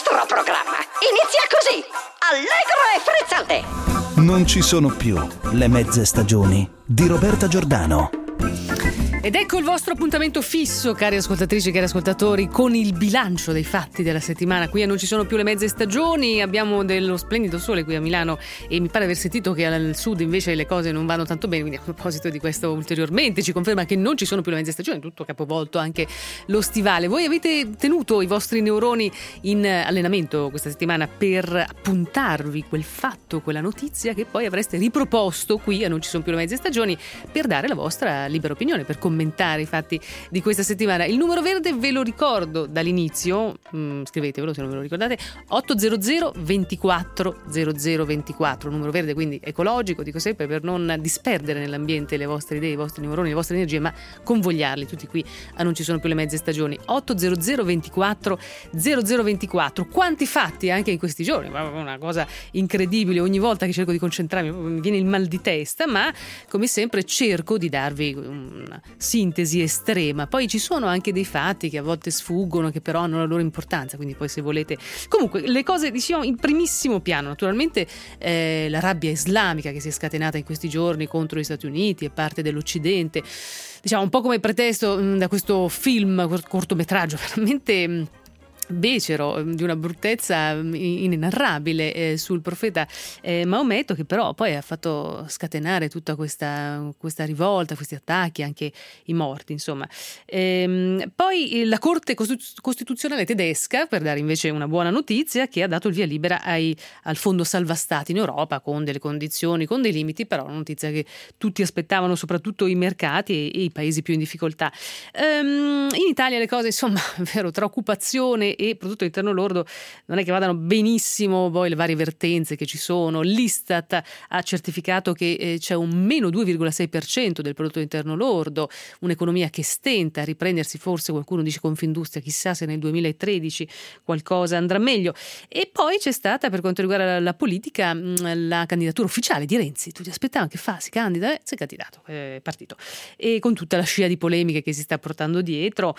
nostro programma inizia così, allegro e frizzante. Non ci sono più le mezze stagioni di Roberta Giordano. Ed ecco il vostro appuntamento fisso, cari ascoltatrici e cari ascoltatori, con il bilancio dei fatti della settimana. Qui non ci sono più le mezze stagioni, abbiamo dello splendido sole qui a Milano e mi pare aver sentito che al sud invece le cose non vanno tanto bene, quindi a proposito di questo ulteriormente ci conferma che non ci sono più le mezze stagioni, tutto capovolto anche lo stivale. Voi avete tenuto i vostri neuroni in allenamento questa settimana per appuntarvi quel fatto, quella notizia che poi avreste riproposto qui a Non ci sono più le mezze stagioni per dare la vostra libera opinione, per commentare i fatti di questa settimana. Il numero verde ve lo ricordo dall'inizio, scrivetevelo se non ve lo ricordate, 800 24 0024, numero verde quindi ecologico, dico sempre, per non disperdere nell'ambiente le vostre idee, i vostri neuroni, le vostre energie, ma convogliarli tutti qui a Non ci sono più le mezze stagioni. 800 24 0024. Quanti fatti anche in questi giorni, una cosa incredibile, ogni volta che cerco di concentrarmi mi viene il mal di testa, ma come sempre cerco di darvi una sintesi estrema. Poi ci sono anche dei fatti che a volte sfuggono, che però hanno la loro importanza, quindi poi se volete, comunque le cose diciamo in primissimo piano. Naturalmente la rabbia islamica che si è scatenata in questi giorni contro gli Stati Uniti e parte dell'Occidente, diciamo un po' come pretesto da questo film, cortometraggio veramente becero, di una bruttezza inenarrabile sul profeta Maometto, che però poi ha fatto scatenare tutta questa rivolta, questi attacchi, anche i morti, insomma. Poi la Corte Costituzionale tedesca, per dare invece una buona notizia, che ha dato il via libera al fondo salva stati in Europa, con delle condizioni, con dei limiti, però una notizia che tutti aspettavano, soprattutto i mercati e i paesi più in difficoltà. In Italia le cose, insomma, vero, tra occupazione e prodotto interno lordo non è che vadano benissimo, poi le varie vertenze che ci sono. L'Istat ha certificato che c'è un meno 2,6% del prodotto interno lordo, un'economia che stenta a riprendersi, forse qualcuno dice Confindustria, chissà se nel 2013 qualcosa andrà meglio. E poi c'è stata, per quanto riguarda la politica, la candidatura ufficiale di Renzi. Tutti aspettavano che si candida, si è candidato, è partito, e con tutta la scia di polemiche che si sta portando dietro,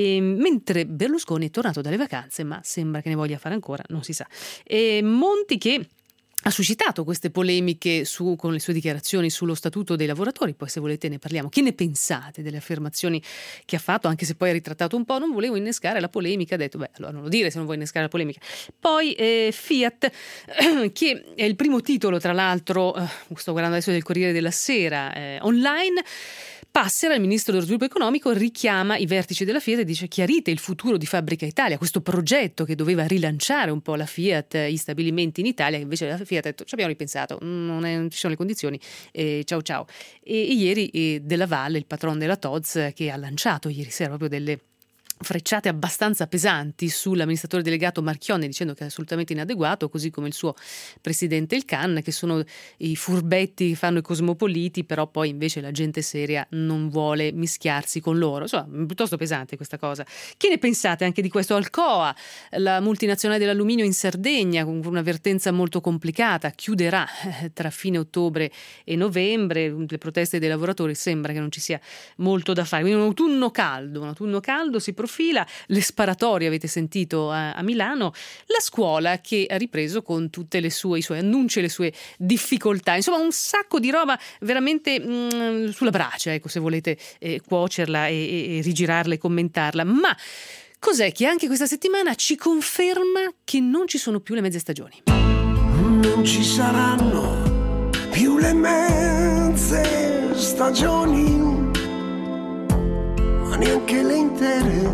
mentre Berlusconi è tornato dalle vacanze, ma sembra che ne voglia fare ancora, non si sa. E Monti, che ha suscitato queste polemiche con le sue dichiarazioni sullo statuto dei lavoratori, poi se volete ne parliamo. Che ne pensate delle affermazioni che ha fatto, anche se poi ha ritrattato un po'? Non volevo innescare la polemica, ha detto allora non lo dire se non vuoi innescare la polemica. Poi Fiat, che è il primo titolo, tra l'altro, sto guardando adesso del Corriere della Sera online. Passera, il ministro dello sviluppo economico, richiama i vertici della Fiat e dice: chiarite il futuro di Fabbrica Italia, questo progetto che doveva rilanciare un po' la Fiat, gli stabilimenti in Italia, che invece la Fiat ha detto ci abbiamo ripensato, non ci sono le condizioni, ciao. E ieri Della Valle, il patron della Tod's, che ha lanciato ieri sera proprio delle frecciate abbastanza pesanti sull'amministratore delegato Marchionne, dicendo che è assolutamente inadeguato, così come il suo presidente El Khan, che sono i furbetti che fanno i cosmopoliti, però poi invece la gente seria non vuole mischiarsi con loro. Insomma, piuttosto pesante questa cosa. Che ne pensate anche di questo? Alcoa, la multinazionale dell'alluminio in Sardegna, con una vertenza molto complicata, chiuderà tra fine ottobre e novembre. Le proteste dei lavoratori, sembra che non ci sia molto da fare. Quindi un autunno caldo si profila. Le sparatorie, avete sentito, a Milano, la scuola che ha ripreso con tutte i suoi annunci e le sue difficoltà, insomma un sacco di roba veramente sulla brace, ecco, se volete cuocerla e rigirarla e commentarla. Ma cos'è che anche questa settimana ci conferma che non ci sono più le mezze stagioni? Non ci saranno più le mezze stagioni, ma neanche le intere.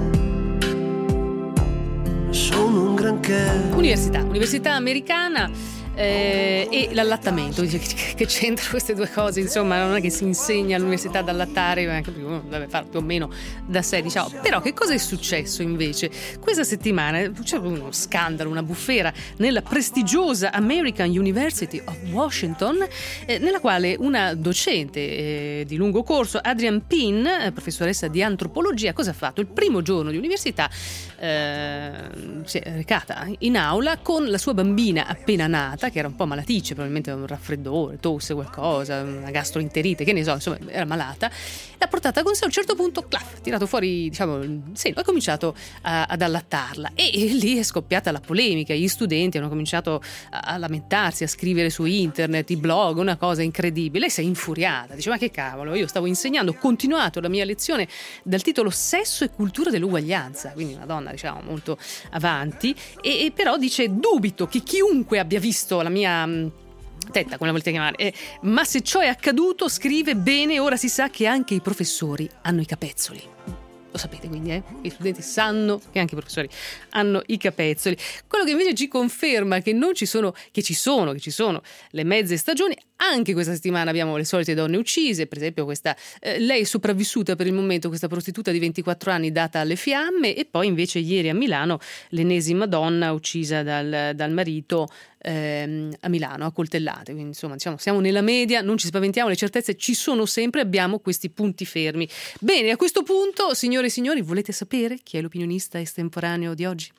Sono un granché. Università americana. E l'allattamento, che c'entra queste due cose? Insomma, non è che si insegna all'università ad allattare, anche perché uno deve fare più o meno da sé, diciamo. Però che cosa è successo invece? Questa settimana c'è uno scandalo, una bufera nella prestigiosa American University of Washington, nella quale una docente di lungo corso, Adrienne Pin, professoressa di antropologia, cosa ha fatto? Il primo giorno di università si è recata in aula con la sua bambina appena nata, malata, che era un po' malaticcia, probabilmente un raffreddore, tosse, qualcosa, una gastroenterite, che ne so, insomma, era malata. L'ha portata con sé, a un certo punto, claf, tirato fuori, diciamo, il seno, ha cominciato ad allattarla, e lì è scoppiata la polemica. Gli studenti hanno cominciato a lamentarsi, a scrivere su internet, i blog, una cosa incredibile. Lei si è infuriata, dice: ma che cavolo, io stavo insegnando, ho continuato la mia lezione dal titolo Sesso e cultura dell'uguaglianza, quindi una donna, diciamo, molto avanti, e però dice: dubito che chiunque abbia visto la mia tetta, come la volete chiamare, ma se ciò è accaduto, scrive, bene, ora si sa che anche i professori hanno i capezzoli. Lo sapete, quindi, gli studenti sanno che anche i professori hanno i capezzoli. Quello che invece ci conferma che non ci sono, che ci sono le mezze stagioni. Anche questa settimana abbiamo le solite donne uccise, per esempio questa, lei è sopravvissuta per il momento, questa prostituta di 24 anni data alle fiamme, e poi invece ieri a Milano l'ennesima donna uccisa dal marito a Milano a coltellate. Quindi insomma, diciamo, siamo nella media, non ci spaventiamo, le certezze ci sono sempre, abbiamo questi punti fermi. Bene, a questo punto, signore e signori, volete sapere chi è l'opinionista estemporaneo di oggi?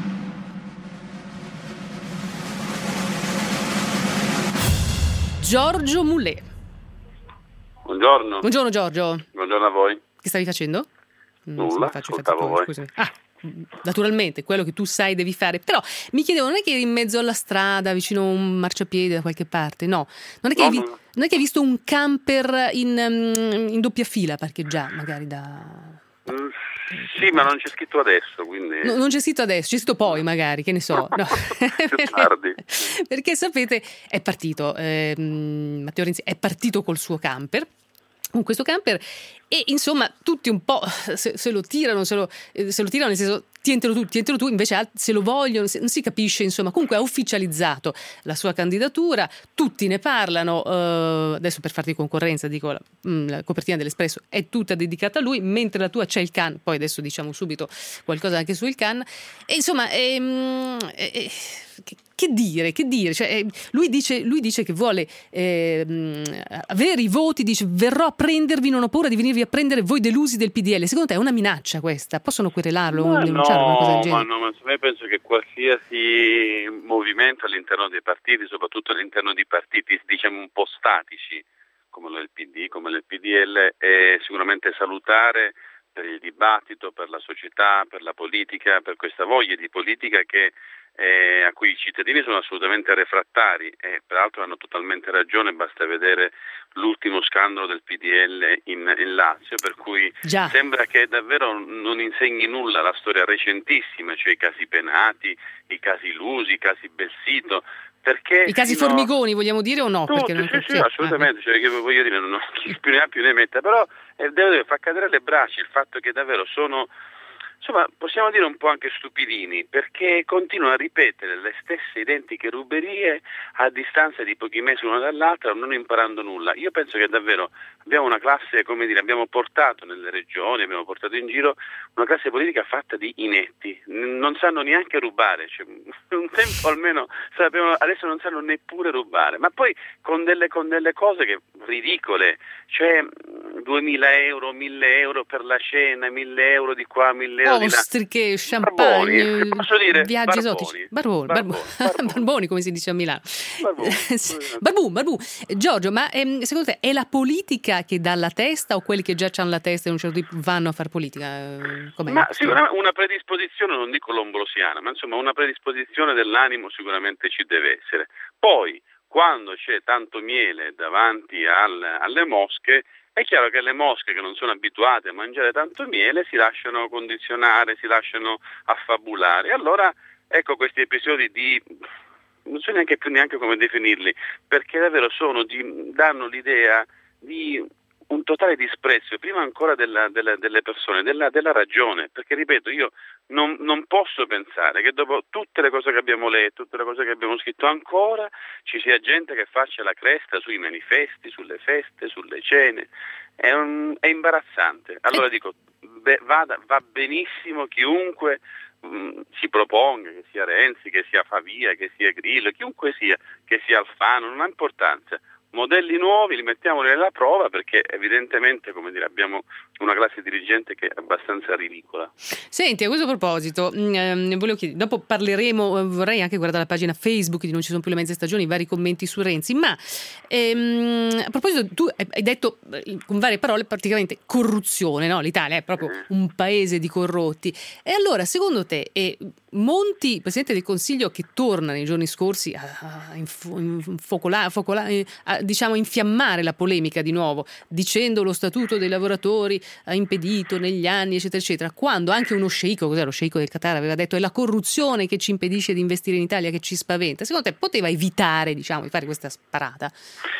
Giorgio Mulè. Buongiorno. Buongiorno Giorgio. Buongiorno a voi. Che stavi facendo? Nulla, ascoltavo voi. Scusami. Naturalmente, quello che tu sai devi fare. Però mi chiedevo, non è che eri in mezzo alla strada, vicino a un marciapiede da qualche parte? No. Non è che hai visto un camper in doppia fila parcheggiato, magari da... Sì, ma non c'è scritto adesso, quindi... No, non c'è scritto adesso, c'è scritto poi magari, che ne so. No. Più tardi. Perché sapete, è partito, Matteo Renzi è partito col suo camper, con questo camper, e insomma tutti un po' se lo tirano, nel senso tientelo tu, invece se lo vogliono, non si capisce, insomma. Comunque ha ufficializzato la sua candidatura, tutti ne parlano, adesso per farti concorrenza dico, la copertina dell'Espresso è tutta dedicata a lui, mentre la tua c'è il Can, poi adesso diciamo subito qualcosa anche sul Can, e insomma che dire? Cioè, lui dice che vuole avere i voti, dice: verrò a prendervi, non ho paura di venirvi a prendere voi delusi del PDL. Secondo te è una minaccia questa? Possono querelarlo, denunciarlo, una cosa del genere? Ma io penso che qualsiasi movimento all'interno dei partiti, soprattutto all'interno di partiti diciamo un po' statici, come il PD, come il PDL, è sicuramente salutare per il dibattito, per la società, per la politica, per questa voglia di politica a cui i cittadini sono assolutamente refrattari, e peraltro hanno totalmente ragione, basta vedere l'ultimo scandalo del PDL in Lazio, per cui sembra che davvero non insegni nulla la storia recentissima, cioè i casi Penati, i casi Lusi, i casi Belsito. Perché i casi Formigoni vogliamo dire o no? Tutti, perché sì, assolutamente, cioè, che voglio dire, chi più ne ha più ne metta, però deve far cadere le braccia il fatto che davvero sono, insomma, possiamo dire un po' anche stupidini, perché continuano a ripetere le stesse identiche ruberie a distanza di pochi mesi l'una dall'altra, non imparando nulla. Io penso che davvero abbiamo una classe, come dire, abbiamo portato nelle regioni, abbiamo portato in giro una classe politica fatta di inetti, non sanno neanche rubare, cioè, un tempo almeno sapevano, adesso non sanno neppure rubare, ma poi con delle cose che ridicole, cioè 2.000 euro, 1.000 euro per la cena, 1.000 euro di qua, 1.000 euro ostriche, champagne, barboni, posso dire viaggi esotici, barboni come si dice a Milano. Barbù. Giorgio, ma secondo te è la politica che dà la testa, o quelli che già hanno la testa e un certo tipo vanno a fare politica? Ma sicuramente una predisposizione, non dico lombrosiana, ma insomma una predisposizione dell'animo sicuramente ci deve essere. Poi quando c'è tanto miele davanti alle mosche, è chiaro che le mosche che non sono abituate a mangiare tanto miele si lasciano condizionare, si lasciano affabulare. Allora ecco questi episodi non so neanche come definirli, perché davvero danno l'idea di un totale disprezzo, prima ancora delle persone, della ragione, perché ripeto, io non posso pensare che dopo tutte le cose che abbiamo letto, tutte le cose che abbiamo scritto, ancora ci sia gente che faccia la cresta sui manifesti, sulle feste, sulle cene. È imbarazzante. Allora dico, va benissimo chiunque si proponga, che sia Renzi, che sia Favia, che sia Grillo, chiunque sia, che sia Alfano, non ha importanza. modelli nuovi, li mettiamo nella prova, perché evidentemente, come dire, abbiamo una classe dirigente che è abbastanza ridicola. Senti, a questo proposito, volevo chiedere, dopo parleremo, vorrei anche guardare la pagina Facebook di Non ci sono più le mezze stagioni, i vari commenti su Renzi, ma a proposito, tu hai detto con varie parole praticamente corruzione, no? L'Italia è proprio un paese di corrotti. E allora, secondo te, Monti, Presidente del Consiglio, che torna nei giorni scorsi a infiammare la polemica di nuovo, dicendo lo statuto dei lavoratori ha impedito negli anni, eccetera, eccetera, quando anche uno sceicco, cos'era lo sceicco del Qatar, aveva detto è la corruzione che ci impedisce di investire in Italia, che ci spaventa. Secondo te poteva evitare, di fare questa sparata?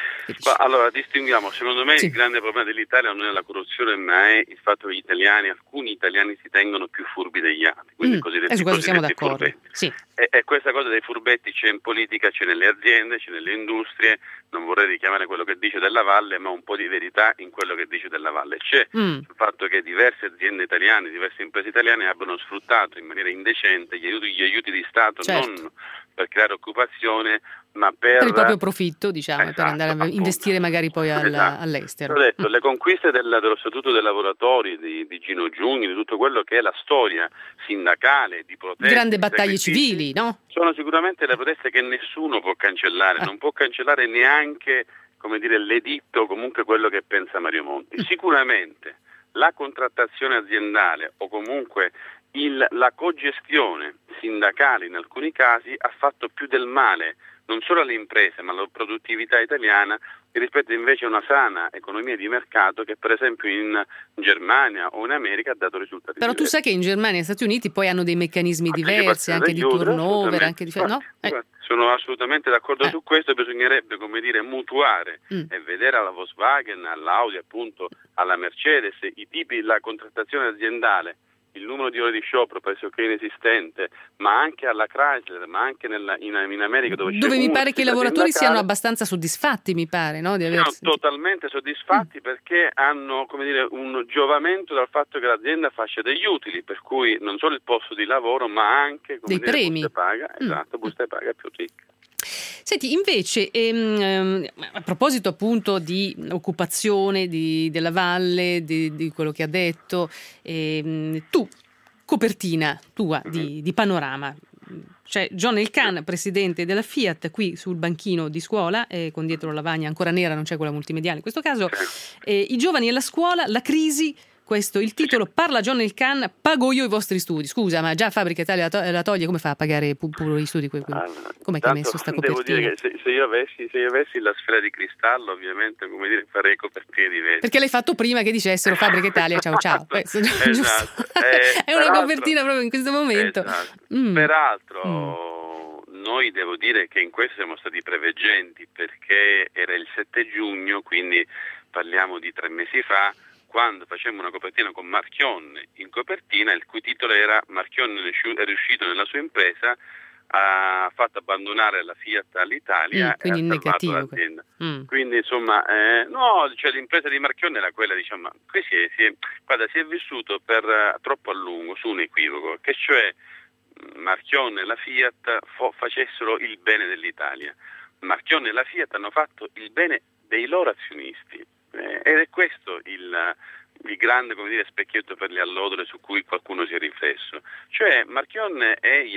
Allora, distinguiamo, secondo me il grande problema dell'Italia non è la corruzione, ma è il fatto che alcuni italiani si tengono più furbi degli altri, quindi su questo siamo d'accordo. Sì. E questa cosa dei furbetti c'è in politica, c'è nelle aziende, c'è nelle industrie. Non vorrei richiamare quello che dice Della Valle, ma un po' di verità in quello che dice Della Valle c'è, sul fatto che diverse aziende italiane, diverse imprese italiane abbiano sfruttato in maniera indecente gli aiuti di Stato, non per creare occupazione, ma per il proprio profitto, per andare a investire magari poi all'estero. Ho detto, le conquiste dello Statuto dei lavoratori di Gino Giugni, di tutto quello che è la storia sindacale, di proteste, grandi battaglie civili, no? Sono sicuramente le proteste che nessuno può cancellare, non può cancellare neanche, come dire, l'editto, comunque quello che pensa Mario Monti. Sicuramente la contrattazione aziendale o comunque la cogestione sindacale in alcuni casi ha fatto più del male non solo alle imprese ma alla produttività italiana rispetto invece a una sana economia di mercato che per esempio in Germania o in America ha dato risultati Però diversi. Tu sai che in Germania e Stati Uniti poi hanno dei meccanismi diversi anche di turnover, anche di no? Sono assolutamente d'accordo su questo. Bisognerebbe, come dire, mutuare e vedere alla Volkswagen, all'Audi, appunto alla Mercedes la contrattazione aziendale, il numero di ore di sciopero pressoché inesistente, ma anche alla Chrysler, ma anche in America dove mi pare che i lavoratori siano abbastanza soddisfatti, mi pare, no? Sono totalmente soddisfatti perché hanno, come dire, un giovamento dal fatto che l'azienda faccia degli utili, per cui non solo il posto di lavoro, ma anche dei premi. Busta paga, busta paga più ricca. Senti, invece, a proposito appunto di occupazione della Valle, di quello che ha detto, tu, copertina tua di Panorama, c'è John Elkann, presidente della Fiat, qui sul banchino di scuola, con dietro la lavagna ancora nera, non c'è quella multimediale in questo caso, i giovani e la scuola, la crisi. Questo il titolo, parla John Elkann, pago io i vostri studi. Scusa, ma già Fabbrica Italia la toglie, come fa a pagare pure gli studi? Com'è che ha messo sta copertina? Devo dire che se io avessi la sfera di cristallo, ovviamente, come dire, farei copertine diverse. Perché l'hai fatto prima che dicessero Fabbrica Italia, ciao. Esatto. È una copertina proprio in questo momento. Esatto. Peraltro, noi devo dire che in questo siamo stati preveggenti, perché era il 7 giugno, quindi parliamo di 3 mesi fa, quando facemmo una copertina con Marchionne in copertina, il cui titolo era Marchionne è riuscito nella sua impresa, ha fatto abbandonare la Fiat all'Italia e ha salvato l'azienda. Quindi insomma, l'impresa di Marchionne era quella, diciamo, qui si è vissuto per troppo a lungo su un equivoco, che cioè Marchionne e la Fiat facessero il bene dell'Italia. Marchionne e la Fiat hanno fatto il bene dei loro azionisti. Ed è questo il grande, come dire, specchietto per le allodole su cui qualcuno si è riflesso. Cioè Marchionne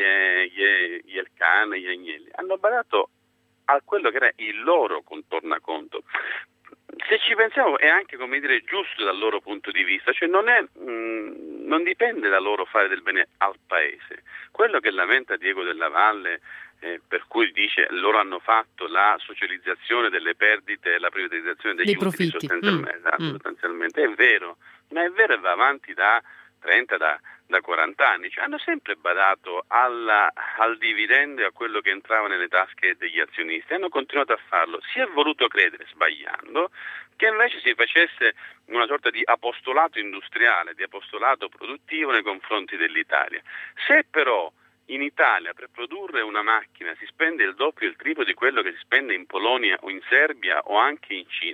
e Elkann e gli Agnelli hanno badato a quello che era il loro tornaconto. Se ci pensiamo è anche, come dire, giusto dal loro punto di vista, cioè non dipende da loro fare del bene al paese. Quello che lamenta Diego Della Valle, per cui dice loro hanno fatto la socializzazione delle perdite e la privatizzazione degli utili sostanzialmente, è vero, ma è vero e va avanti da 30, da 40 anni, cioè hanno sempre badato al dividendo e a quello che entrava nelle tasche degli azionisti, hanno continuato a farlo, si è voluto credere, sbagliando, che invece si facesse una sorta di apostolato industriale, di apostolato produttivo nei confronti dell'Italia. Se però in Italia per produrre una macchina si spende il doppio e il triplo di quello che si spende in Polonia o in Serbia o anche in Cina,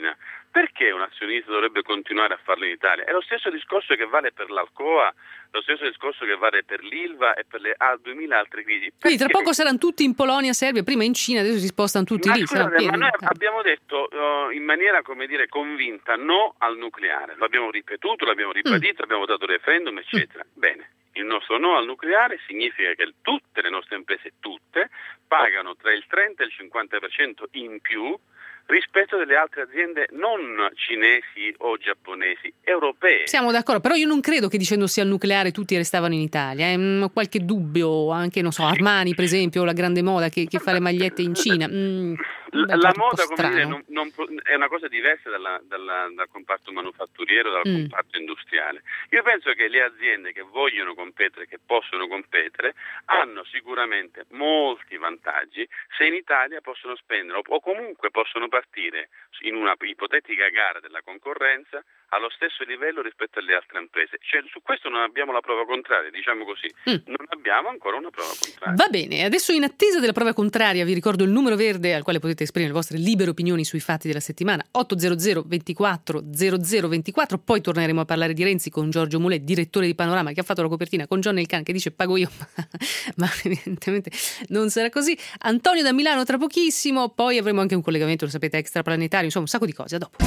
Perché un azionista dovrebbe continuare a farlo in Italia? È lo stesso discorso che vale per l'Alcoa, lo stesso discorso che vale per l'Ilva e per le 2000 altre crisi. Quindi tra poco saranno tutti in Polonia, Serbia, prima in Cina, adesso si spostano tutti lì. Scusate, ma noi abbiamo detto in maniera, convinta no al nucleare. L'abbiamo ripetuto, l'abbiamo ribadito, abbiamo votato referendum, eccetera. Bene. Il nostro no al nucleare significa che tutte le nostre imprese, pagano tra il 30 e il 50% in più rispetto delle altre aziende non cinesi o giapponesi, europee. Siamo d'accordo, però io non credo che dicendo sì al nucleare tutti restavano in Italia. Ho qualche dubbio, anche, non so, Armani per esempio, la grande moda che fa le magliette in Cina. La moda, come dire, è una cosa diversa dal comparto manufatturiero, dal comparto industriale. Io penso che le aziende che vogliono competere, che possono competere, hanno sicuramente molti vantaggi se in Italia possono spendere o comunque possono partire in una ipotetica gara della concorrenza allo stesso livello rispetto alle altre imprese. Cioè, su questo non abbiamo la prova contraria, diciamo così. Non abbiamo ancora una prova contraria. Va bene, adesso in attesa della prova contraria vi ricordo il numero verde al quale potete esprimere le vostre libere opinioni sui fatti della settimana, 800 24 0024. Poi torneremo a parlare di Renzi con Giorgio Mulè, direttore di Panorama, che ha fatto la copertina con John Elkann che dice pago io, ma evidentemente non sarà così. Antonio da Milano tra pochissimo, poi avremo anche un collegamento, lo sapete, extraplanetario, insomma un sacco di cose. A dopo.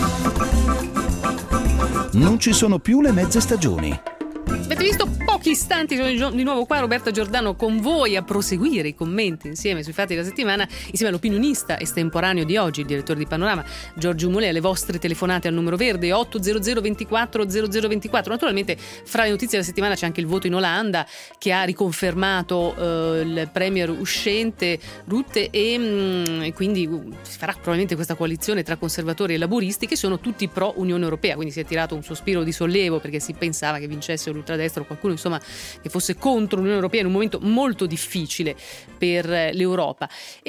Non ci sono più le mezze stagioni. Avete visto pochi istanti, sono di nuovo qua Roberta Giordano con voi a proseguire i commenti insieme sui fatti della settimana, insieme all'opinionista estemporaneo di oggi, il direttore di Panorama Giorgio Mulè. Alle vostre telefonate al numero verde 800 24 0024. Naturalmente fra le notizie della settimana c'è anche il voto in Olanda che ha riconfermato il premier uscente Rutte e quindi si farà probabilmente questa coalizione tra conservatori e laburisti che sono tutti pro Unione Europea, quindi si è tirato un sospiro di sollievo perché si pensava che vincesse l'ultradestra o qualcuno insomma che fosse contro l'Unione Europea in un momento molto difficile per l'Europa.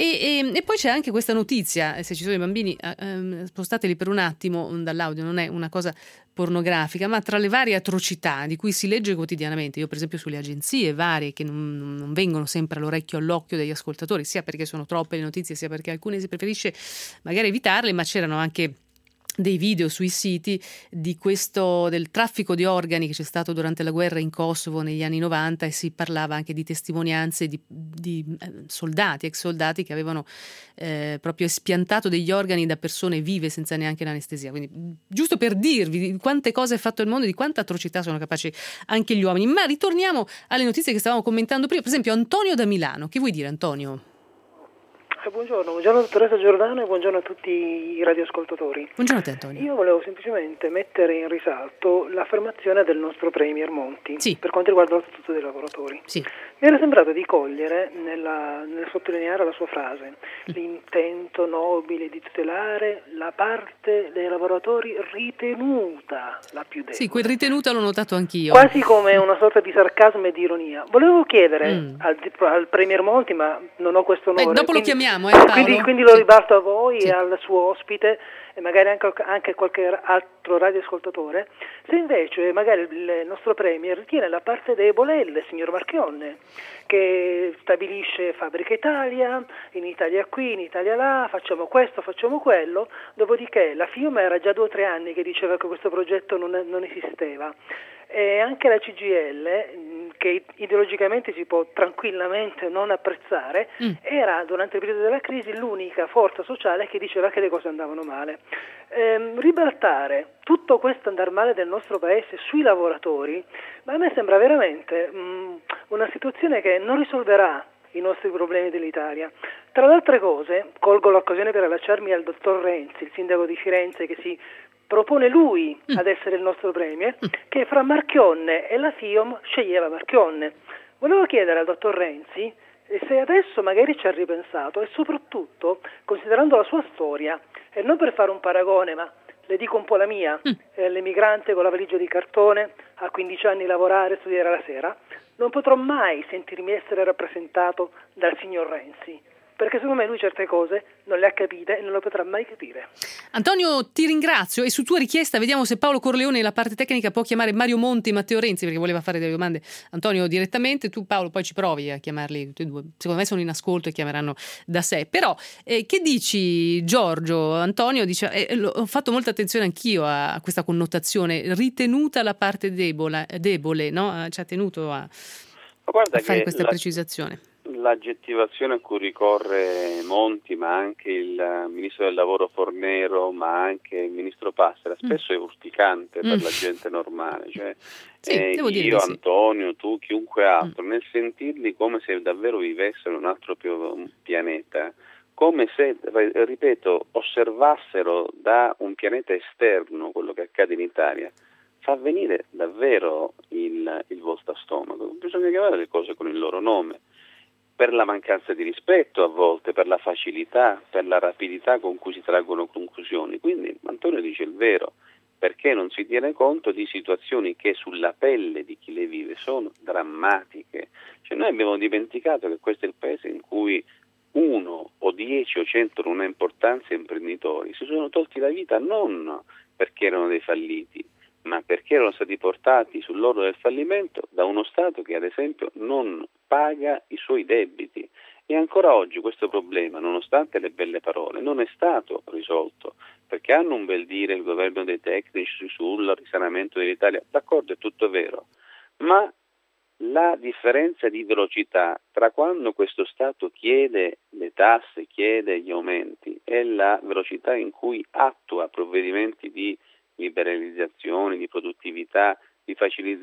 E poi c'è anche questa notizia, se ci sono i bambini spostateli per un attimo dall'audio, non è una cosa pornografica, ma tra le varie atrocità di cui si legge quotidianamente, io per esempio sulle agenzie varie che non vengono sempre all'orecchio all'occhio degli ascoltatori, sia perché sono troppe le notizie, sia perché alcune si preferisce magari evitarle, ma c'erano anche dei video sui siti di del traffico di organi che c'è stato durante la guerra in Kosovo negli anni 90 e si parlava anche di testimonianze di soldati, ex soldati che avevano proprio espiantato degli organi da persone vive senza neanche l'anestesia. Quindi giusto per dirvi di quante cose è fatto il mondo, di quanta atrocità sono capaci anche gli uomini. Ma ritorniamo alle notizie che stavamo commentando prima. Per esempio Antonio da Milano, che vuoi dire Antonio? Buongiorno dottoressa Giordano e buongiorno a tutti i radioascoltatori. Buongiorno a te Antonio. Io volevo semplicemente mettere in risalto l'affermazione del nostro Premier Monti per quanto riguarda lo Statuto dei lavoratori. Sì. Mi era sembrato di cogliere nel sottolineare la sua frase l'intento nobile di tutelare la parte dei lavoratori ritenuta la più debole. Sì, quel ritenuta l'ho notato anch'io. Quasi come una sorta di sarcasmo e di ironia. Volevo chiedere al Premier Monti, ma non ho questo onore. Dopo lo chiamiamo, Paolo. Quindi lo ribalto a voi e al suo ospite e magari anche qualche altro radioascoltatore, se invece magari il nostro Premier ritiene la parte debole il signor Marchionne, che stabilisce Fabbrica Italia, in Italia qui, in Italia là, facciamo questo, facciamo quello, dopodiché la FIUM era già 2 o 3 anni che diceva che questo progetto non esisteva. E anche la CGIL, che ideologicamente si può tranquillamente non apprezzare, era durante il periodo della crisi l'unica forza sociale che diceva che le cose andavano male. Ribaltare tutto questo andare male del nostro paese sui lavoratori, ma a me sembra veramente una situazione che non risolverà i nostri problemi dell'Italia. Tra le altre cose, colgo l'occasione per allacciarmi al dottor Renzi, il sindaco di Firenze, che si propone lui ad essere il nostro premier, che fra Marchionne e la FIOM sceglieva Marchionne. Volevo chiedere al dottor Renzi se adesso magari ci ha ripensato e soprattutto, considerando la sua storia, e non per fare un paragone, ma le dico un po' la mia, l'emigrante con la valigia di cartone, a 15 anni lavorare e studiare la sera, non potrò mai sentirmi essere rappresentato dal signor Renzi. perché secondo me lui certe cose non le ha capite e non le potrà mai capire. Antonio, ti ringrazio, e su tua richiesta vediamo se Paolo Corleone e la parte tecnica può chiamare Mario Monti e Matteo Renzi, perché voleva fare delle domande Antonio direttamente. Tu, Paolo, poi ci provi a chiamarli tutti e due, secondo me sono in ascolto e chiameranno da sé. Però che dici, Giorgio? Antonio dice, ho fatto molta attenzione anch'io a questa connotazione, ritenuta la parte debole, no? Ci ha tenuto a fare questa precisazione. L'aggettivazione a cui ricorre Monti, ma anche il ministro del lavoro Fornero, ma anche il ministro Passera, spesso è urticante per la gente normale, cioè io, Antonio, tu, chiunque altro, nel sentirli come se davvero vivessero in un altro pianeta, come se, ripeto, osservassero da un pianeta esterno quello che accade in Italia, fa venire davvero il volto a stomaco. Bisogna chiamare le cose con il loro nome, per la mancanza di rispetto a volte, per la facilità, per la rapidità con cui si traggono conclusioni. Quindi Antonio dice il vero, perché non si tiene conto di situazioni che sulla pelle di chi le vive sono drammatiche. Cioè, noi abbiamo dimenticato che questo è il paese in cui 1 o 10 o 100 non ha importanza imprenditori si sono tolti la vita non perché erano dei falliti, ma perché erano stati portati sull'orlo del fallimento da uno Stato che ad esempio non paga i suoi debiti. E ancora oggi questo problema, nonostante le belle parole, non è stato risolto, perché hanno un bel dire il governo dei tecnici sul risanamento dell'Italia, d'accordo, è tutto vero, ma la differenza di velocità tra quando questo Stato chiede le tasse, chiede gli aumenti, e la velocità in cui attua provvedimenti di liberalizzazione, di produttività, di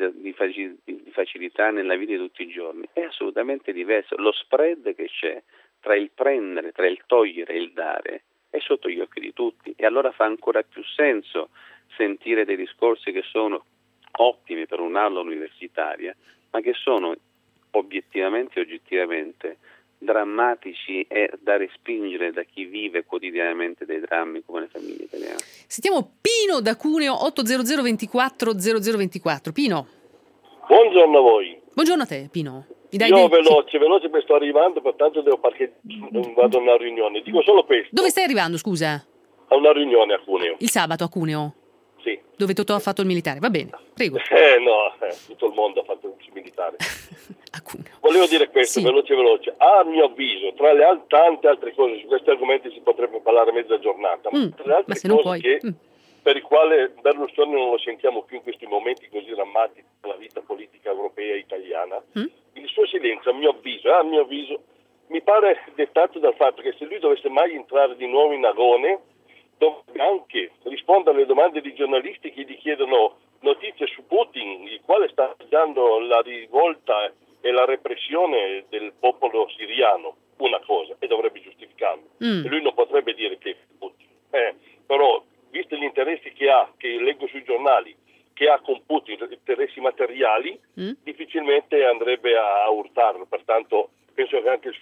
facilità nella vita di tutti i giorni è assolutamente diverso. Lo spread che c'è tra il prendere, tra il togliere e il dare è sotto gli occhi di tutti, e allora fa ancora più senso sentire dei discorsi che sono ottimi per un'aula universitaria, ma che sono obiettivamente e oggettivamente drammatici e da respingere da chi vive quotidianamente dei drammi come le famiglie italiane. Sentiamo Pino da Cuneo, 800 24 0024. Pino. Buongiorno a voi. Buongiorno a te, Pino. Io veloce, perché sto arrivando, pertanto devo vado a una riunione. Dico solo questo. Dove stai arrivando, scusa? A una riunione a Cuneo. Il sabato a Cuneo? Sì. Dove Totò ha fatto il militare, va bene, prego. Tutto il mondo ha fatto il militare. A Cuneo. Volevo dire questo, sì. veloce. A mio avviso, tra le tante altre cose, su questi argomenti si potrebbe parlare mezza giornata, ma tra le altre cose per i quali Berlusconi non lo sentiamo più in questi momenti così drammatici della vita politica europea e italiana, il suo silenzio, a mio avviso, mi pare dettato dal fatto che se lui dovesse mai entrare di nuovo in agone, dovrebbe anche rispondere alle domande di giornalisti che gli chiedono notizie su Putin, il quale sta dando la rivolta e la repressione del popolo siriano, una cosa, e dovrebbe giustificarlo. E lui non potrebbe dire che è Putin. Però, visto gli interessi che ha, che leggo sui giornali, che ha con Putin, interessi materiali, difficilmente andrebbe a urtarlo. Pertanto penso che anche il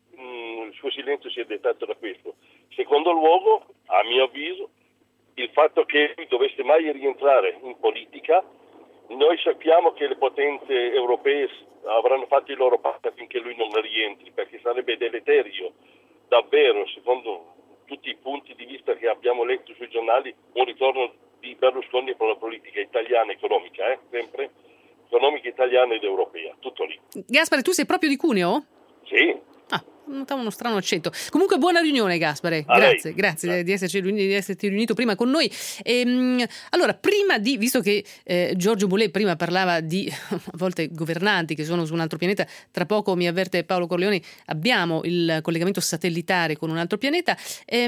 suo silenzio sia dettato da questo. Secondo luogo, a mio avviso, il fatto che lui dovesse mai rientrare in politica, noi sappiamo che le potenze europee avranno fatto il loro parte affinché lui non rientri, perché sarebbe deleterio, davvero, secondo tutti i punti di vista che abbiamo letto sui giornali, un ritorno di Berlusconi per la politica italiana economica, sempre economica italiana ed europea, tutto lì. Gaspare, tu sei proprio di Cuneo? Sì. Notavo uno strano accento. Comunque buona riunione, Gaspare. Grazie di esserti riunito prima con noi. Allora, prima di, visto che Giorgio Boulet prima parlava di a volte governanti che sono su un altro pianeta, tra poco mi avverte Paolo Corleone, abbiamo il collegamento satellitare con un altro pianeta,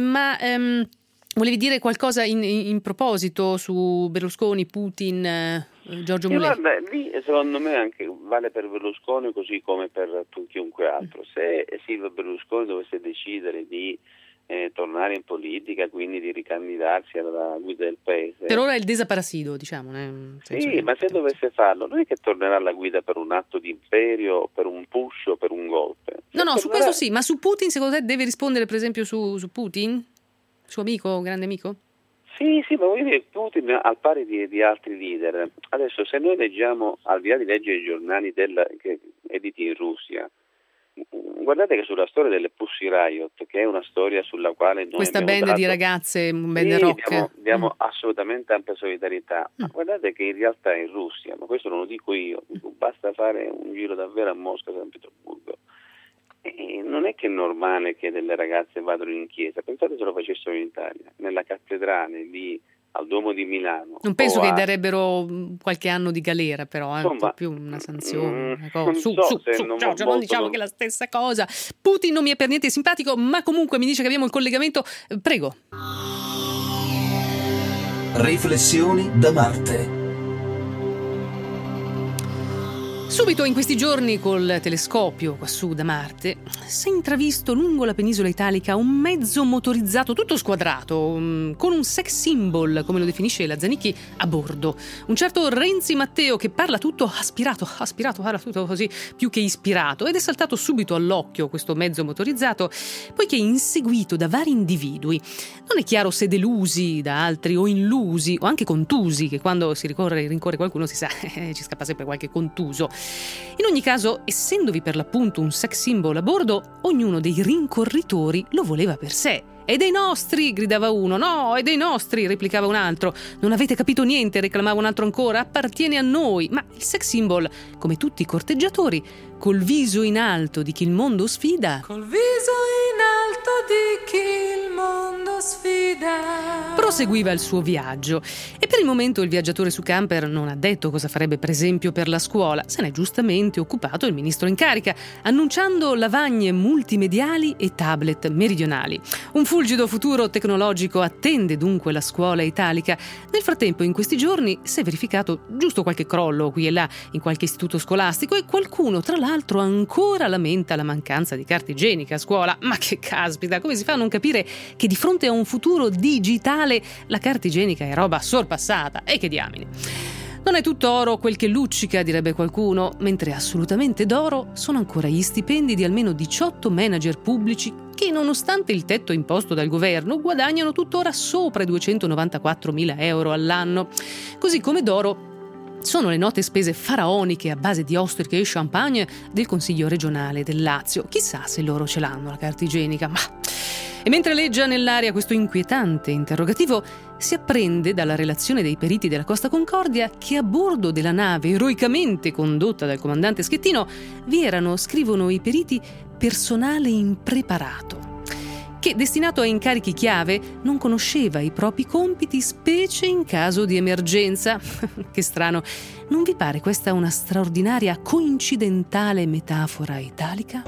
volevi dire qualcosa in proposito su Berlusconi, Putin, Giorgio Boulet? Guarda, lì secondo me anche vale per Berlusconi così come per chiunque altro. Se Silvio Berlusconi dovesse decidere di tornare in politica, quindi di ricandidarsi alla guida del paese, per ora è il desaparecido, diciamo. Sì, ma se dovesse farlo, non è che tornerà alla guida per un atto di imperio, per un push o per un golpe. Su questo sì, ma su Putin secondo te deve rispondere per esempio su Putin? Suo amico, grande amico? Sì, ma voglio dire, Putin al pari di altri leader. Adesso se noi leggiamo, al di là di leggere i giornali editi in Russia, guardate che sulla storia delle Pussy Riot, che è una storia sulla quale noi questa band di ragazze, band rock, diamo assolutamente ampia solidarietà. Ma guardate che in realtà in Russia, ma questo non lo dico io, basta fare un giro davvero a Mosca, San Pietroburgo, e non è che è normale che delle ragazze vadano in chiesa. Pensate se lo facessero in Italia, nella cattedrale lì al Duomo di Milano. Non penso che darebbero qualche anno di galera, però un po' più una sanzione. Una cosa. Su, Giorgio, non diciamo che è la stessa cosa. Putin non mi è per niente simpatico, ma comunque mi dice che abbiamo il collegamento. Prego. Riflessioni da Marte. Subito in questi giorni col telescopio quassù da Marte si è intravisto lungo la penisola italica un mezzo motorizzato tutto squadrato con un sex symbol, come lo definisce la Zanicchi, a bordo. Un certo Renzi Matteo che parla tutto aspirato, parla tutto così più che ispirato, ed è saltato subito all'occhio questo mezzo motorizzato poiché inseguito da vari individui. Non è chiaro se delusi da altri o illusi o anche contusi, che quando si rincorre qualcuno si sa ci scappa sempre qualche contuso. In ogni caso, essendovi per l'appunto un sex symbol a bordo, ognuno dei rincorritori lo voleva per sé. «È dei nostri!» gridava uno. «No, è dei nostri!» replicava un altro. «Non avete capito niente!» reclamava un altro ancora. «Appartiene a noi!» Ma il sex symbol, come tutti i corteggiatori, col viso in alto di chi il mondo sfida. Col viso in alto di chi il mondo sfida. Proseguiva il suo viaggio. E per il momento il viaggiatore su camper non ha detto cosa farebbe per esempio per la scuola. Se n'è giustamente occupato il ministro in carica, annunciando lavagne multimediali e tablet meridionali. Un fulgido futuro tecnologico attende dunque la scuola italica. Nel frattempo, in questi giorni, si è verificato giusto qualche crollo qui e là in qualche istituto scolastico e qualcuno, tra l'altro, ancora lamenta la mancanza di carta igienica a scuola. Ma che caspita, come si fa a non capire che di fronte a un futuro digitale la carta igienica è roba sorpassata? E che diamine! Non è tutto oro quel che luccica, direbbe qualcuno, mentre assolutamente d'oro sono ancora gli stipendi di almeno 18 manager pubblici che, nonostante il tetto imposto dal governo, guadagnano tuttora sopra i 294.000 euro all'anno. Così come d'oro sono le note spese faraoniche a base di ostriche e champagne del Consiglio regionale del Lazio. Chissà se loro ce l'hanno la carta igienica, ma... E mentre leggia nell'aria questo inquietante interrogativo, si apprende dalla relazione dei periti della Costa Concordia che a bordo della nave eroicamente condotta dal comandante Schettino vi erano, scrivono i periti, personale impreparato, che, destinato a incarichi chiave, non conosceva i propri compiti, specie in caso di emergenza. Che strano, non vi pare questa una straordinaria coincidentale metafora italica?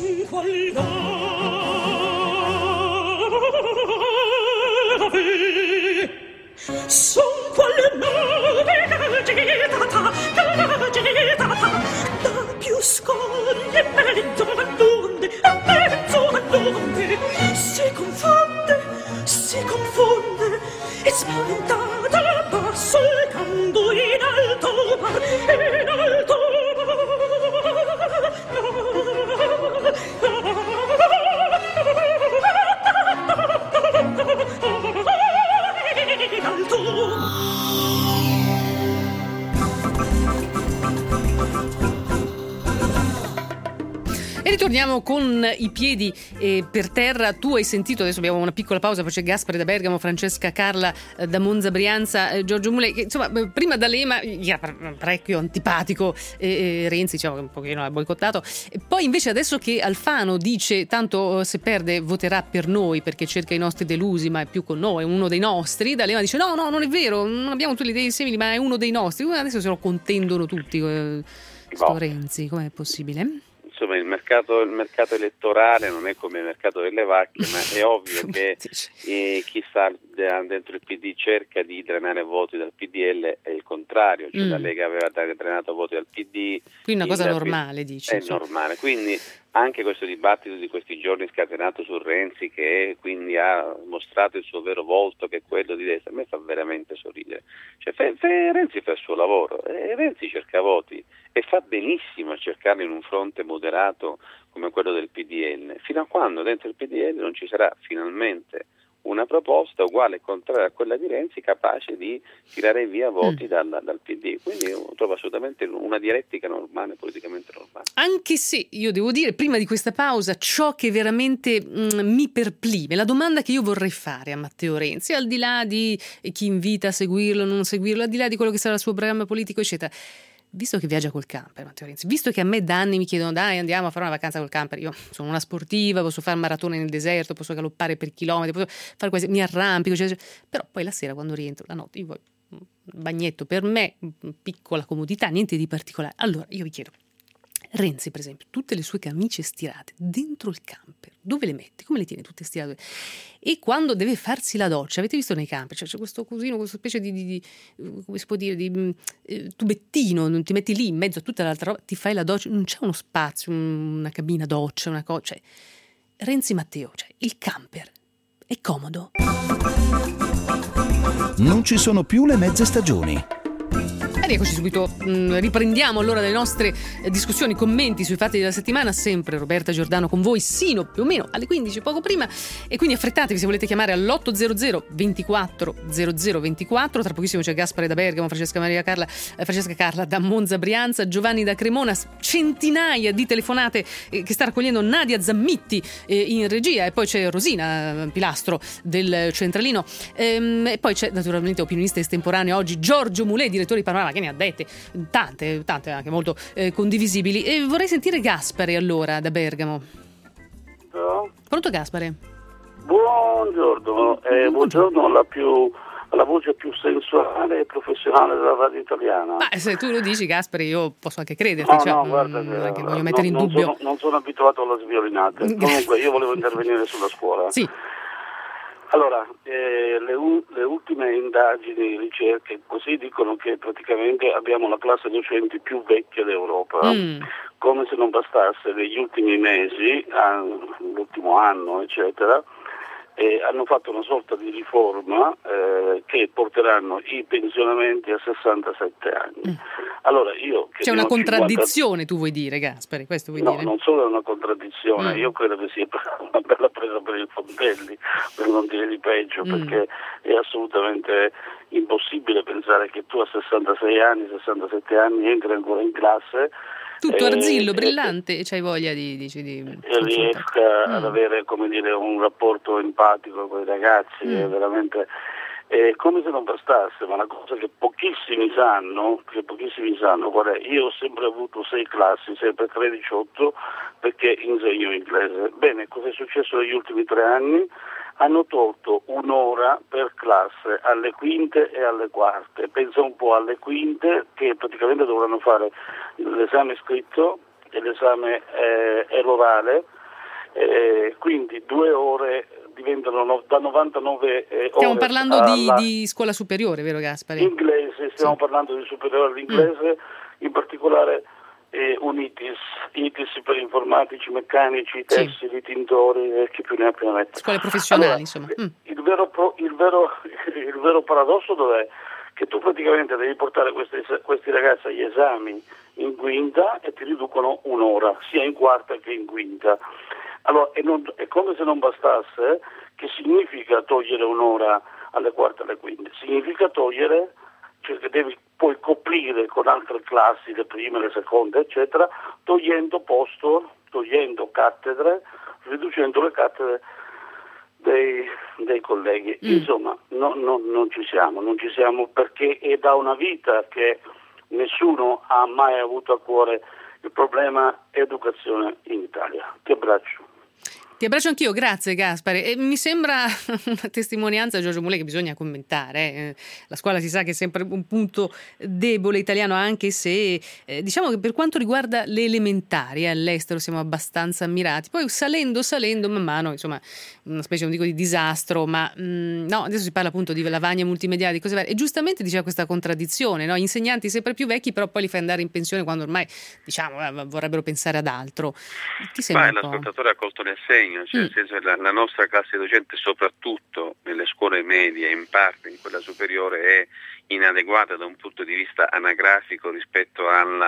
Son quale nave agitata da più scoglie mezzo all'onde si confonde e spaventata va solcando in alto mar. E ritorniamo con i piedi per terra. Tu hai sentito, adesso abbiamo una piccola pausa, poi c'è Gaspare da Bergamo, Francesca Carla da Monza Brianza, Giorgio Mulei, che insomma prima D'Alema gli era parecchio antipatico, Renzi diciamo che un pochino l'ha boicottato, e poi invece adesso che Alfano dice tanto se perde voterà per noi perché cerca i nostri delusi ma è più con noi, è uno dei nostri, D'Alema dice no non è vero, non abbiamo tutte le idee simili ma è uno dei nostri. Adesso se lo contendono tutti sto Renzi, com'è possibile? Insomma, il mercato elettorale non è come il mercato delle vacche, ma è ovvio che chi sta dentro il PD cerca di drenare voti dal PDL è il contrario, cioè la Lega aveva drenato voti dal PD. Quindi una cosa normale, dici? È normale, quindi anche questo dibattito di questi giorni scatenato su Renzi, che quindi ha mostrato il suo vero volto, che è quello di destra, a me fa veramente sorridere. Cioè, Renzi fa il suo lavoro, Renzi cerca voti e fa benissimo a cercarli in un fronte moderato come quello del PDL, fino a quando dentro il PDL non ci sarà finalmente una proposta uguale e contraria a quella di Renzi, capace di tirare via voti dal PD. Quindi io trovo assolutamente una dialettica normale, politicamente normale. Anche se io devo dire, prima di questa pausa, ciò che veramente mi perplime, la domanda che io vorrei fare a Matteo Renzi, al di là di chi invita a seguirlo o non seguirlo, al di là di quello che sarà il suo programma politico, eccetera, visto che viaggia col camper, Matteo Renzi, visto che a me da anni mi chiedono dai andiamo a fare una vacanza col camper, io sono una sportiva, posso fare maratone nel deserto, posso galoppare per chilometri, posso fare quasi, mi arrampico, eccetera. Però poi la sera quando rientro, la notte, io voglio un bagnetto per me, piccola comodità, niente di particolare. Allora io vi chiedo, Renzi per esempio, tutte le sue camicie stirate dentro il camper, dove le metti? Come le tiene tutte stirate? E quando deve farsi la doccia, avete visto nei camper, cioè, c'è questo cosino, questa specie di come si può dire, di tubettino, non ti metti lì in mezzo a tutta l'altra roba, ti fai la doccia, non c'è uno spazio, una cabina doccia, una cosa, cioè Renzi Matteo, cioè il camper è comodo. Non ci sono più le mezze stagioni. Eccoci subito, riprendiamo allora le nostre discussioni, commenti sui fatti della settimana, sempre Roberta Giordano con voi sino più o meno alle 15, poco prima, e quindi affrettatevi se volete chiamare all'800 24 00 24. Tra pochissimo c'è Gaspare da Bergamo, Francesca Carla da Monza Brianza, Giovanni da Cremona, centinaia di telefonate che sta raccogliendo Nadia Zammitti in regia, e poi c'è Rosina Pilastro del Centralino, e poi c'è naturalmente opinionista estemporaneo oggi Giorgio Mulè, direttore di Panorama, che ne ha dette tante anche molto condivisibili. E vorrei sentire Gaspare allora da Bergamo. Pronto Gaspare? Buongiorno, buongiorno alla voce più sensuale e professionale della radio italiana. Ma se tu lo dici Gaspare io posso anche crederti, guarda, che voglio mettere in dubbio. Non sono abituato alla sviolinata. Comunque io volevo intervenire sulla scuola. Sì. Allora, le ultime indagini, ricerche, così dicono che praticamente abbiamo la classe docenti più vecchia d'Europa. Come se non bastasse, negli ultimi mesi, l'ultimo anno, eccetera, hanno fatto una sorta di riforma che porteranno i pensionamenti a 67 anni. Allora c'è una contraddizione, tu vuoi dire, Gaspare? Questo vuoi dire? No, non solo è una contraddizione, io credo che sia una bella presa per il fondelli, per non dire di peggio, perché è assolutamente impossibile pensare che tu a 66 anni, 67 anni entri ancora in classe, tutto arzillo, brillante, e c'hai voglia di riesca ad avere, come dire, un rapporto empatico con i ragazzi, è veramente come se non bastasse. Ma la cosa che pochissimi sanno, guarda, io ho sempre avuto 6 classi, sempre 13-8, perché insegno inglese. Bene, cosa è successo negli ultimi 3 anni? Hanno tolto un'ora per classe alle quinte e alle quarte. Pensa un po' alle quinte, che praticamente dovranno fare l'esame scritto e l'esame l'orale, quindi 2 ore diventano da 99 ore. Stiamo parlando di scuola superiore, vero Gaspare? Inglese, stiamo parlando di superiore all'inglese, in particolare un ITIS per informatici, meccanici, tessili, tintori, chi più ne ha più ne mette. Scuole professionali, allora, insomma. Il vero paradosso dov'è? Che tu praticamente devi portare questi ragazzi agli esami in quinta e ti riducono un'ora, sia in quarta che in quinta. Allora, è come se non bastasse, che significa togliere un'ora alle quarte e alle quinte? Significa togliere, cioè che devi poi coprire con altre classi, le prime, le seconde, eccetera, togliendo posto, togliendo cattedre, riducendo le cattedre dei colleghi. Insomma, non ci siamo perché è da una vita che nessuno ha mai avuto a cuore il problema educazione in Italia. Ti abbraccio. Ti abbraccio anch'io, grazie Gaspare. E mi sembra una testimonianza, Giorgio Mulè, che bisogna commentare. La scuola si sa che è sempre un punto debole italiano, anche se diciamo che per quanto riguarda le elementari all'estero siamo abbastanza ammirati. Poi salendo man mano, insomma, una specie, non dico di disastro, ma no, adesso si parla appunto di lavagne multimediali, di cose varie. E giustamente diceva questa contraddizione, no? Insegnanti sempre più vecchi, però poi li fai andare in pensione quando ormai, diciamo, vorrebbero pensare ad altro. Ti sembra l'ascoltatore ha colto nel segno. Cioè, nel senso, la nostra classe docente, soprattutto nelle scuole medie, in parte in quella superiore, è inadeguata da un punto di vista anagrafico rispetto alla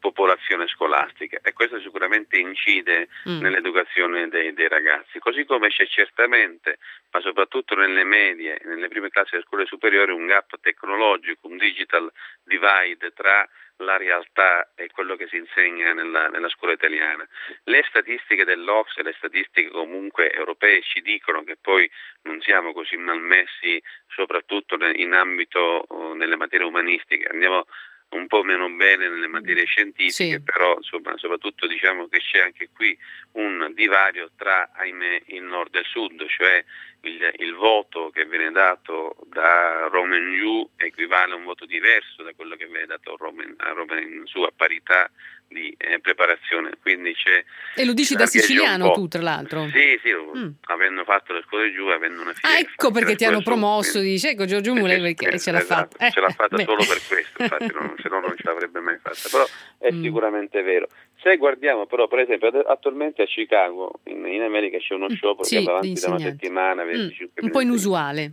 popolazione scolastica, e questo sicuramente incide nell'educazione dei ragazzi, così come c'è certamente, ma soprattutto nelle medie, nelle prime classi delle scuole superiori, un gap tecnologico, un digital divide tra la realtà e quello che si insegna nella scuola italiana. Le statistiche dell'Ocse, le statistiche comunque europee ci dicono che poi non siamo così malmessi, soprattutto in ambito nelle materie umanistiche, andiamo un po' meno bene nelle materie scientifiche, però insomma, soprattutto diciamo che c'è anche qui un divario tra, ahimè, il nord e il sud, cioè il voto che viene dato da Roma in giù equivale a un voto diverso da quello che viene dato a Roma in su, a parità di preparazione, quindi c'è. E lo dici da siciliano tu, tra l'altro? Sì, avendo fatto le scuole giù, avendo una figlia. Ecco perché ti hanno promosso, dice, ecco Giorgio Mulè perché ce l'ha fatta. Ce l'ha fatta solo per questo, infatti, se no non ce l'avrebbe mai fatta, però è sicuramente vero. Se guardiamo però, per esempio, attualmente a Chicago, in America c'è uno sciopero che va avanti da una settimana, 25 un po' inusuale.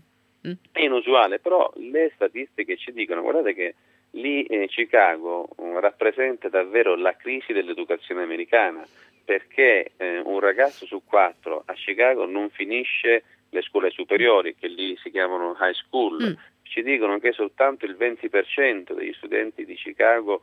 È inusuale, però le statistiche ci dicono, guardate che lì Chicago rappresenta davvero la crisi dell'educazione americana, perché un ragazzo su 4 a Chicago non finisce le scuole superiori, che lì si chiamano high school. Ci dicono che soltanto il 20% degli studenti di Chicago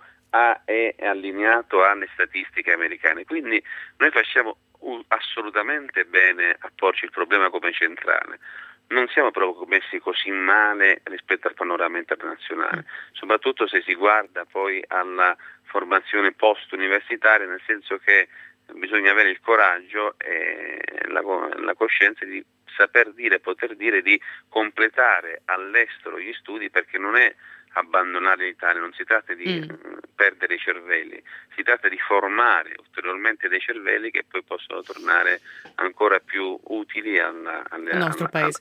è allineato alle statistiche americane, quindi noi facciamo assolutamente bene a porci il problema come centrale. Non siamo proprio messi così male rispetto al panorama internazionale, soprattutto se si guarda poi alla formazione post-universitaria, nel senso che bisogna avere il coraggio e la coscienza di saper dire, poter dire di completare all'estero gli studi, perché non è abbandonare l'Italia, non si tratta di perdere i cervelli, si tratta di formare ulteriormente dei cervelli che poi possono tornare ancora più utili al nostro paese.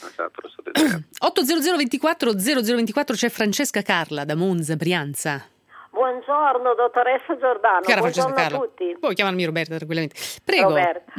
800 24 0024 c'è Francesca Carla da Monza, Brianza. Buongiorno dottoressa Giordano, Cara buongiorno Francesca a tutti. Puoi chiamarmi Roberta tranquillamente. Prego. Roberta.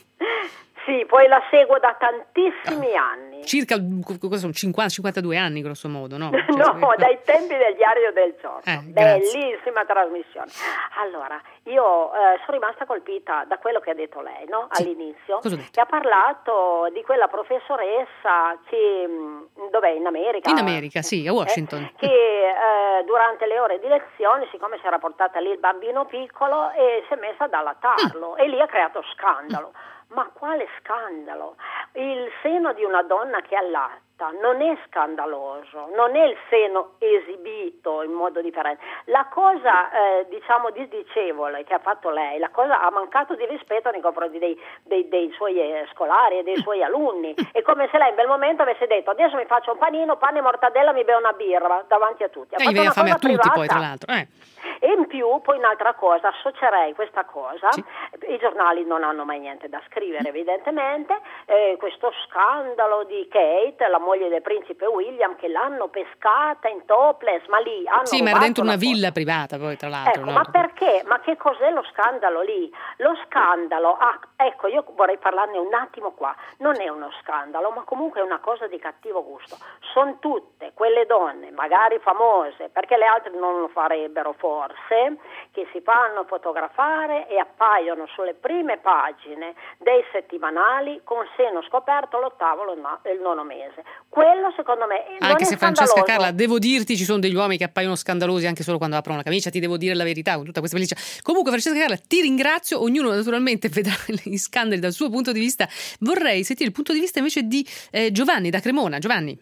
Sì, poi la seguo da tantissimi anni. Circa, cosa sono, 50-52 anni grosso modo, no? No, dai tempi del Diario del Giorno. Bellissima trasmissione. Allora, io sono rimasta colpita da quello che ha detto lei, no? All'inizio, che ha parlato di quella professoressa che, dov'è, in America? In America, sì, a Washington. Che durante le ore di lezione, siccome si era portata lì il bambino piccolo, e si è messa ad allattarlo, e lì ha creato scandalo. Ma quale scandalo? Il seno di una donna che allatta non è scandaloso, non è il seno esibito in modo differente. La cosa disdicevole che ha fatto lei, la cosa ha mancato di rispetto nei confronti dei suoi scolari e dei suoi alunni. È come se lei in quel momento avesse detto: adesso mi faccio un panino, pane e mortadella, mi bevo una birra davanti a tutti. Gli viene fame a tutti privata. Poi tra l'altro. E in più, poi un'altra cosa, associerei questa cosa, i giornali non hanno mai niente da scrivere evidentemente, questo scandalo di Kate, la moglie del principe William, che l'hanno pescata in topless, ma lì hanno ma era dentro una villa privata poi tra l'altro. Ecco, ma perché? Ma che cos'è lo scandalo lì? Lo scandalo, ecco, io vorrei parlarne un attimo qua, non è uno scandalo, ma comunque è una cosa di cattivo gusto. Sono tutte quelle donne, magari famose, perché le altre non lo farebbero forse, che si fanno fotografare e appaiono sulle prime pagine dei settimanali con seno scoperto l'8º e il 9º mese. Quello secondo me non anche è se scandaloso. Francesca Carla, devo dirti, ci sono degli uomini che appaiono scandalosi anche solo quando aprono la camicia, ti devo dire la verità con tutta questa felicità. Comunque Francesca Carla, ti ringrazio, ognuno naturalmente vedrà gli scandali dal suo punto di vista. Vorrei sentire il punto di vista invece di Giovanni da Cremona. Giovanni.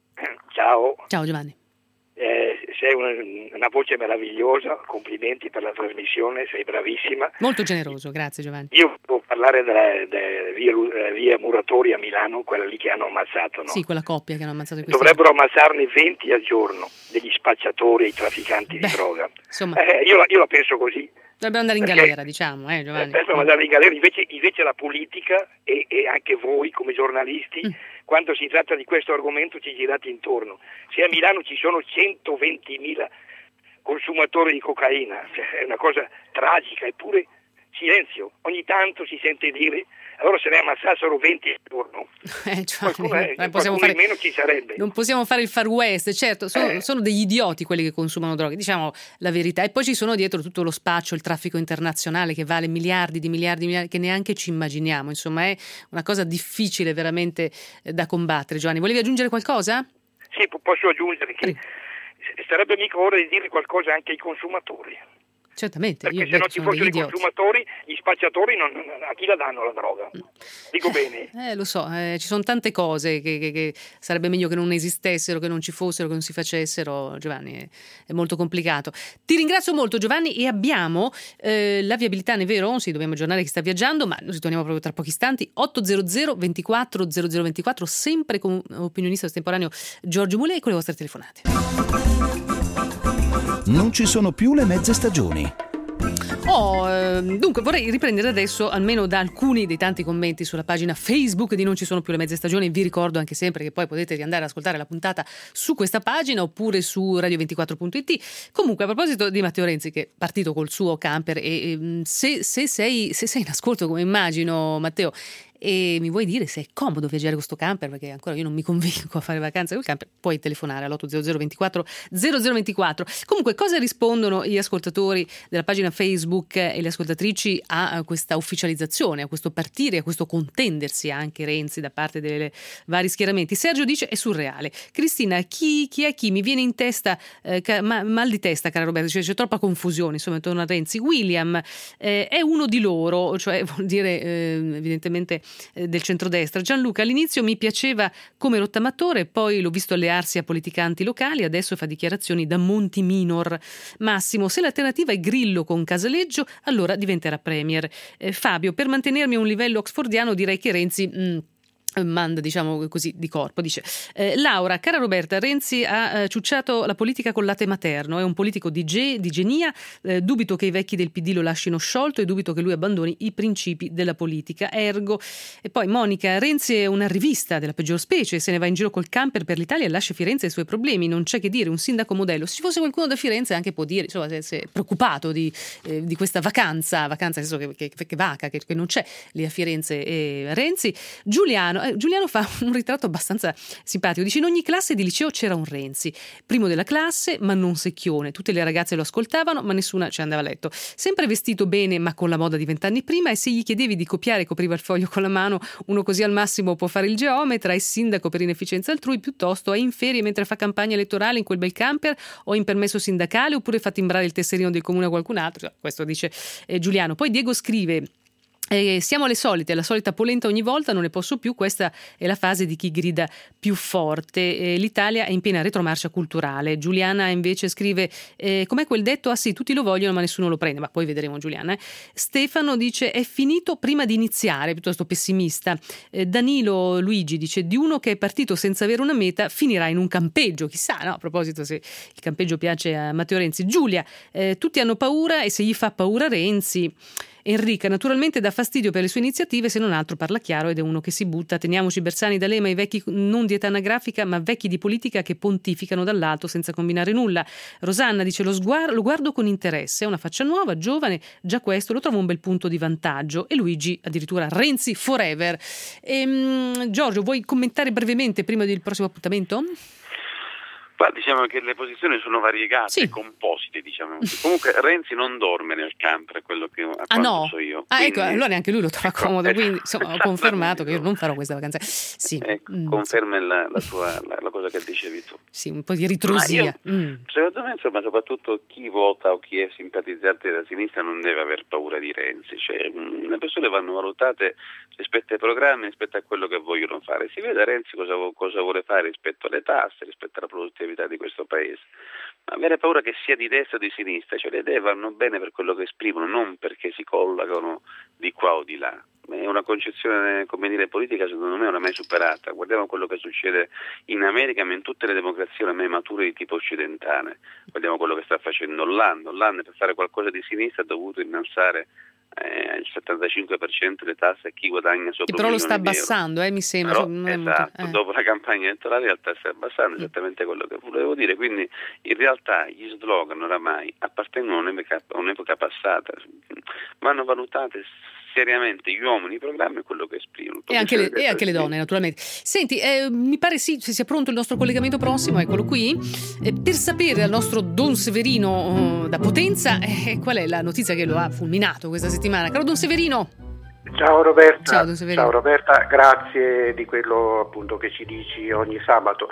Ciao Giovanni. Sei una voce meravigliosa, complimenti per la trasmissione, sei bravissima. Molto generoso, grazie Giovanni. Io devo parlare della via Muratori a Milano, quella lì che hanno ammazzato, no? Sì, quella coppia che hanno ammazzato in Dovrebbero ammazzarne 20 al giorno, degli spacciatori e i trafficanti di droga. Insomma, io la penso così. Dovrebbero andare in galera, diciamo, Giovanni. Dovrebbero andare in galera, invece la politica e anche voi come giornalisti, quando si tratta di questo argomento ci girate intorno. Se a Milano ci sono 120.000 consumatori di cocaina, è una cosa tragica, eppure silenzio, ogni tanto si sente dire, allora se ne ammazzassero 20 al giorno, qualcuno di meno ci sarebbe. Non possiamo fare il Far West, certo, sono degli idioti quelli che consumano droghe, diciamo la verità, e poi ci sono dietro tutto lo spaccio, il traffico internazionale che vale miliardi che neanche ci immaginiamo, insomma è una cosa difficile veramente da combattere. Giovanni, volevi aggiungere qualcosa? Sì, posso aggiungere che sarebbe mica ora di dire qualcosa anche ai consumatori. Certamente, perché se non ci fossero i consumatori, gli spacciatori a chi la danno la droga? Dico bene. Lo so, ci sono tante cose che sarebbe meglio che non esistessero, che non ci fossero, che non si facessero. Giovanni, è molto complicato. Ti ringrazio molto, Giovanni, e abbiamo la viabilità, ne è vero? Sì, dobbiamo aggiornare chi sta viaggiando, ma noi ritorniamo proprio tra pochi istanti. 800 24 0024, sempre con opinionista estemporaneo Giorgio Mulè, con le vostre telefonate. Non ci sono più le mezze stagioni. Dunque vorrei riprendere adesso almeno da alcuni dei tanti commenti sulla pagina Facebook di Non ci sono più le mezze stagioni. Vi ricordo anche sempre che poi potete andare ad ascoltare la puntata su questa pagina oppure su radio24.it. Comunque, a proposito di Matteo Renzi, che è partito col suo camper, e se sei in ascolto, come immagino, Matteo, e mi vuoi dire se è comodo viaggiare con questo camper, perché ancora io non mi convinco a fare vacanze col camper, puoi telefonare all'800 24 0024. Comunque, cosa rispondono gli ascoltatori della pagina Facebook e le ascoltatrici a questa ufficializzazione, a questo partire, a questo contendersi anche Renzi da parte dei vari schieramenti? Sergio dice è surreale. Cristina, chi è chi? Mi viene in testa mal di testa, cara Roberta, c'è troppa confusione insomma intorno a Renzi. William è uno di loro, cioè vuol dire evidentemente del centrodestra. Gianluca, all'inizio mi piaceva come rottamatore, poi l'ho visto allearsi a politicanti locali, adesso fa dichiarazioni da Monti Minor. Massimo, se l'alternativa è Grillo con Casaleggio, allora diventerà premier. Fabio, per mantenermi a un livello oxfordiano direi che Renzi manda, diciamo così, di corpo. Dice Laura, cara Roberta, Renzi ha ciucciato la politica col latte materno, è un politico di genia, dubito che i vecchi del PD lo lascino sciolto e dubito che lui abbandoni i principi della politica, ergo. E poi Monica, Renzi è una rivista della peggior specie, se ne va in giro col camper per l'Italia e lascia Firenze ai suoi problemi, non c'è che dire, un sindaco modello. Se ci fosse qualcuno da Firenze anche può dire, insomma, se è preoccupato di questa vacanza nel senso che vaca, che non c'è lì a Firenze Renzi. Giuliano fa un ritratto abbastanza simpatico, dice: in ogni classe di liceo c'era un Renzi, primo della classe ma non secchione, tutte le ragazze lo ascoltavano ma nessuna ci andava a letto, sempre vestito bene ma con la moda di 20 anni prima, e se gli chiedevi di copiare copriva il foglio con la mano, uno così al massimo può fare il geometra, è sindaco per inefficienza altrui, piuttosto è in ferie mentre fa campagna elettorale in quel bel camper o in permesso sindacale, oppure fa timbrare il tesserino del comune a qualcun altro, questo dice Giuliano. Poi Diego scrive: siamo alle solite, la solita polenta ogni volta, non ne posso più, questa è la fase di chi grida più forte, l'Italia è in piena retromarcia culturale. Giuliana invece scrive com'è quel detto, ah sì, tutti lo vogliono ma nessuno lo prende, ma poi vedremo Giuliana. Stefano dice è finito prima di iniziare, piuttosto pessimista. Danilo Luigi dice di uno che è partito senza avere una meta finirà in un campeggio, chissà, no? A proposito se il campeggio piace a Matteo Renzi. Giulia, tutti hanno paura e se gli fa paura Renzi. Enrica, naturalmente dà fastidio per le sue iniziative, se non altro parla chiaro ed è uno che si butta. Teniamoci Bersani, D'Alema, i vecchi non di età anagrafica ma vecchi di politica che pontificano dall'alto senza combinare nulla. Rosanna dice lo guardo con interesse, è una faccia nuova, giovane, già questo lo trovo un bel punto di vantaggio. E Luigi addirittura Renzi forever. Giorgio, vuoi commentare brevemente prima del prossimo appuntamento? Ma diciamo che le posizioni sono variegate, sì, composite, diciamo. Comunque Renzi non dorme nel camper, quello che so io. Quindi, ecco, allora neanche lui lo trova comodo, quindi insomma, ho confermato che io non farò questa vacanza. Sì. Conferma la cosa che dicevi tu. Sì, un po' di ritrosia. Secondo me, insomma, soprattutto chi vota o chi è simpatizzante della sinistra non deve aver paura di Renzi, cioè le persone vanno valutate rispetto ai programmi, rispetto a quello che vogliono fare. Si vede Renzi cosa vuole fare rispetto alle tasse, rispetto alla produttività di questo paese, ma avere paura che sia di destra o di sinistra, cioè le idee vanno bene per quello che esprimono, non perché si collocano di qua o di là. È una concezione, come dire, politica secondo me oramai superata. Guardiamo quello che succede in America, ma in tutte le democrazie ormai mature di tipo occidentale. Guardiamo quello che sta facendo Hollande per fare qualcosa di sinistra ha dovuto innalzare il 75% delle tasse a chi guadagna sotto però lo sta €1 milioni. abbassando, mi sembra. Però, esatto, dopo la campagna elettorale in realtà sta abbassando, esattamente quello che volevo dire, quindi in realtà gli slogan oramai appartengono a un'epoca passata, vanno valutate seriamente gli uomini, i programmi e quello che esprimono. E anche le donne, naturalmente. Senti, mi pare se sia pronto il nostro collegamento prossimo, eccolo qui, per sapere dal nostro Don Severino da Potenza qual è la notizia che lo ha fulminato questa settimana. Caro Don Severino. Ciao Roberta. Ciao, Don Severino. Ciao Roberta, grazie di quello appunto che ci dici ogni sabato.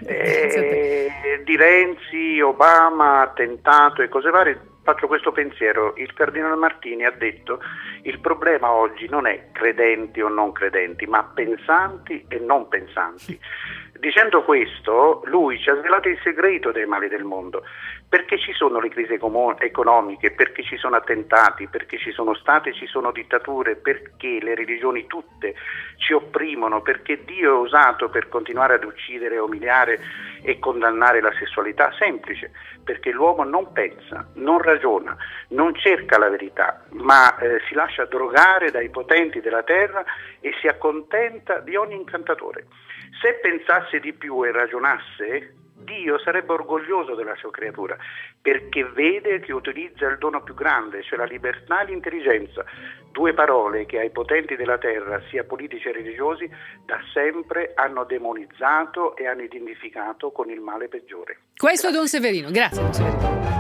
Di Renzi, Obama, attentato e cose varie. Faccio questo pensiero, il Cardinale Martini ha detto il problema oggi non è credenti o non credenti, ma pensanti e non pensanti. Dicendo questo, lui ci ha svelato il segreto dei mali del mondo, perché ci sono le crisi economiche, perché ci sono attentati, perché ci sono state, ci sono dittature, perché le religioni tutte ci opprimono, perché Dio è usato per continuare ad uccidere, umiliare e condannare la sessualità. Semplice, perché l'uomo non pensa, non ragiona, non cerca la verità, ma si lascia drogare dai potenti della terra e si accontenta di ogni incantatore. Se pensasse di più e ragionasse, Dio sarebbe orgoglioso della sua creatura, perché vede che utilizza il dono più grande, cioè la libertà e l'intelligenza, due parole che ai potenti della terra, sia politici che religiosi, da sempre hanno demonizzato e hanno identificato con il male peggiore. Questo è Don Severino, grazie Don Severino.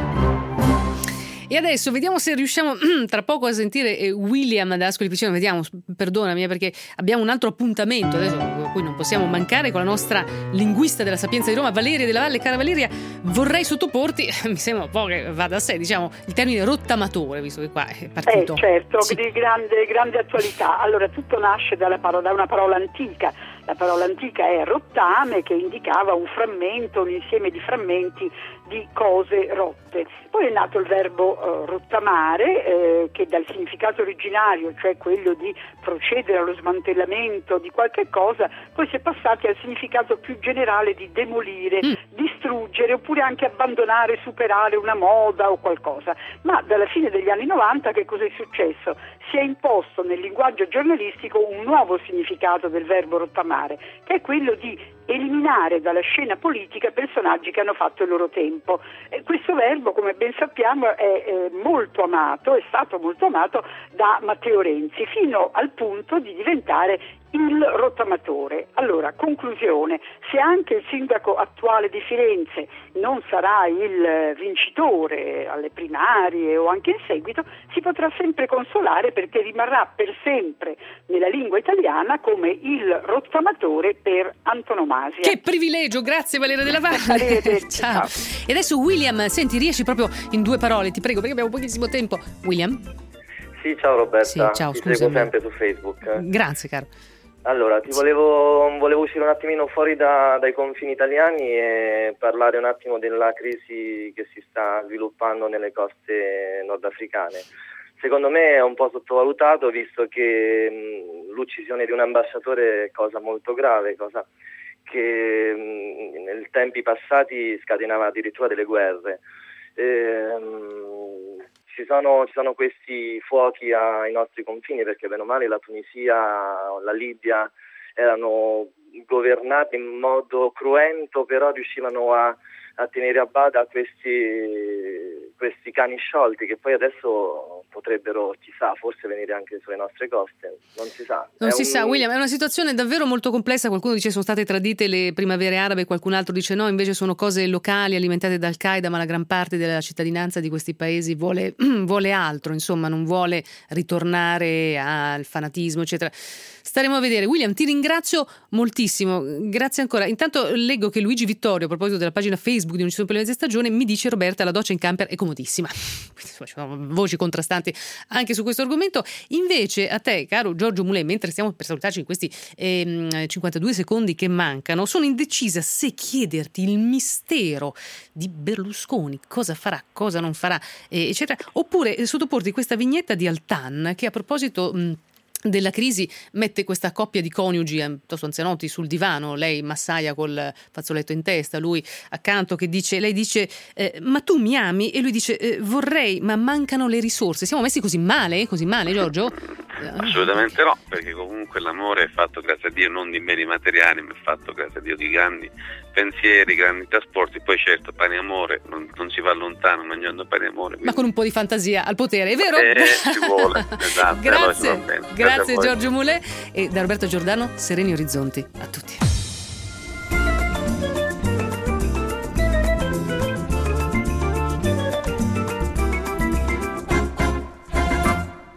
E adesso vediamo se riusciamo tra poco a sentire William da Ascoli Piceno. Vediamo, perdonami perché abbiamo un altro appuntamento adesso a cui non possiamo mancare con la nostra linguista della Sapienza di Roma, Valeria Della Valle. Cara Valeria, vorrei sottoporti, mi sembra un po' che va da sé, diciamo, il termine rottamatore, visto che qua è partito. Certo, sì. Di grande attualità. Allora, tutto nasce da una parola antica. La parola antica è rottame, che indicava un frammento, un insieme di frammenti di cose rotte. Poi è nato il verbo rottamare, che dal significato originario, cioè quello di procedere allo smantellamento di qualche cosa, poi si è passati al significato più generale di demolire, distruggere, oppure anche abbandonare, superare una moda o qualcosa. Ma dalla fine degli anni 90 che cosa è successo? Si è imposto nel linguaggio giornalistico un nuovo significato del verbo rottamare, che è quello di eliminare dalla scena politica personaggi che hanno fatto il loro tempo. Questo verbo, come ben sappiamo, è molto amato, è stato molto amato da Matteo Renzi, fino al punto di diventare il rottamatore. Allora, conclusione, se anche il sindaco attuale di Firenze non sarà il vincitore alle primarie o anche in seguito, si potrà sempre consolare, perché rimarrà per sempre nella lingua italiana come il rottamatore per antonomasia. Che privilegio, grazie Valeria Della Valle. Ciao. E adesso William, senti, riesci proprio in 2 parole, ti prego, perché abbiamo pochissimo tempo. William? Sì, ciao Roberta, sì, ciao, ti seguo sempre su Facebook. Grazie caro. Allora, volevo uscire un attimino fuori dai confini italiani e parlare un attimo della crisi che si sta sviluppando nelle coste nordafricane. Secondo me è un po' sottovalutato, visto che l'uccisione di un ambasciatore è cosa molto grave, cosa che nei tempi passati scatenava addirittura delle guerre. Ci sono questi fuochi ai nostri confini, perché bene o male la Tunisia, la Libia erano governate in modo cruento, però riuscivano a tenere a bada questi cani sciolti, che poi adesso potrebbero, chissà, forse venire anche sulle nostre coste, non si sa. Non si sa, William, è una situazione davvero molto complessa. Qualcuno dice sono state tradite le primavere arabe, qualcun altro dice no, invece sono cose locali alimentate da Al-Qaeda, ma la gran parte della cittadinanza di questi paesi vuole altro, insomma, non vuole ritornare al fanatismo, eccetera. Staremo a vedere. William, ti ringrazio moltissimo, grazie ancora. Intanto leggo che Luigi Vittorio, a proposito della pagina Facebook di Non ci sono più le mezze stagioni, mi dice: Roberta, la doccia in camper è comodissima. Quindi, insomma, ci sono voci contrastanti anche su questo argomento. Invece a te, caro Giorgio Mulè, mentre stiamo per salutarci in questi 52 secondi che mancano, sono indecisa se chiederti il mistero di Berlusconi, cosa farà, cosa non farà, eccetera, oppure sottoporti questa vignetta di Altan che, a proposito della crisi mette questa coppia di coniugi piuttosto anzianotti sul divano, lei massaia col fazzoletto in testa, lui accanto che dice, lei dice ma tu mi ami? E lui dice vorrei, ma mancano le risorse. Siamo messi così male Giorgio? Assolutamente no, perché comunque l'amore è fatto, grazie a Dio, non di beni materiali, ma è fatto, grazie a Dio, di grandi pensieri, grandi trasporti. Poi certo, pane e amore, non si va lontano mangiando pane e amore, quindi... ma con un po' di fantasia al potere, è vero? Ci vuole, esatto. Grazie Giorgio Mulè, e da Roberto Giordano, sereni orizzonti a tutti.